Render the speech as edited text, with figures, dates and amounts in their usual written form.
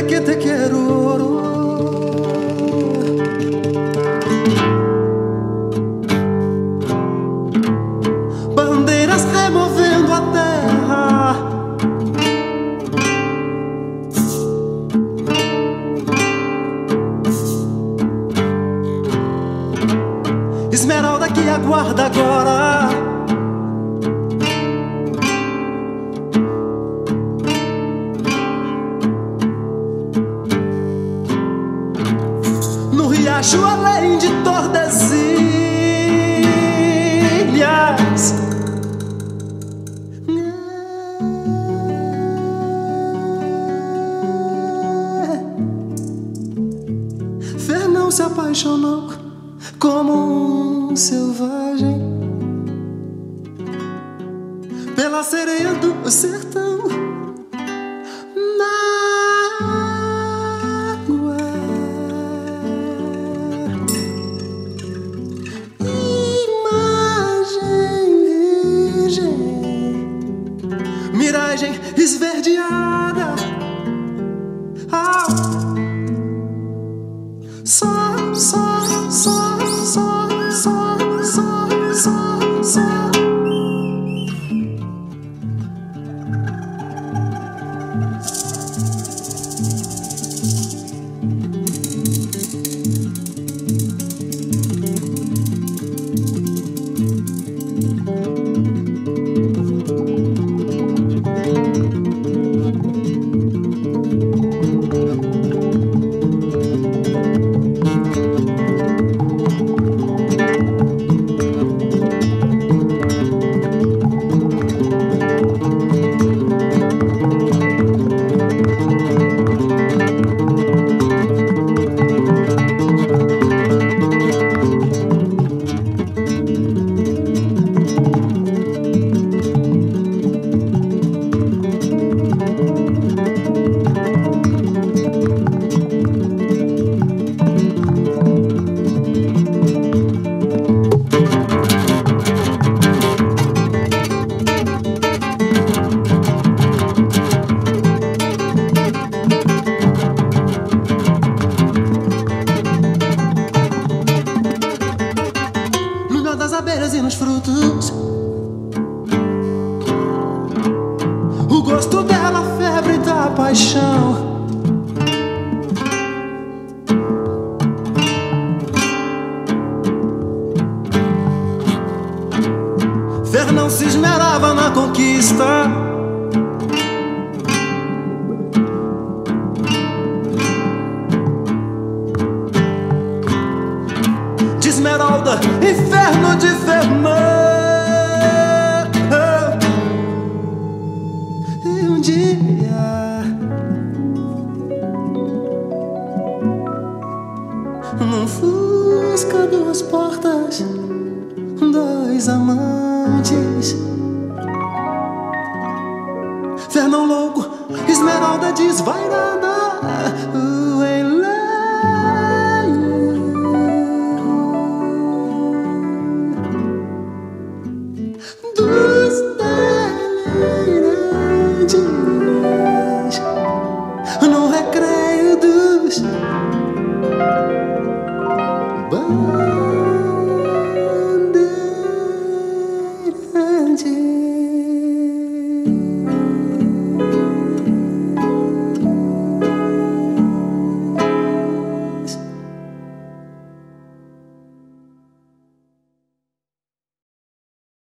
que te quero. Bandeiras removendo a terra, esmeralda que aguarda agora. No riacho além de Tordesilhas, Fernão se apaixonou como um selvagem pela sereia do sertão. Na água, imagem virgem, miragem esverdeada. Só, só, só, só, só, só, só, só. Abelhas e nos frutos, o gosto dela, a febre da paixão. Fernão se esmerava na conquista, de esmeralda, inferno de Fernão. E um dia, num Fusca, duas portas, dois amantes, Fernão louco, esmeralda desvairada.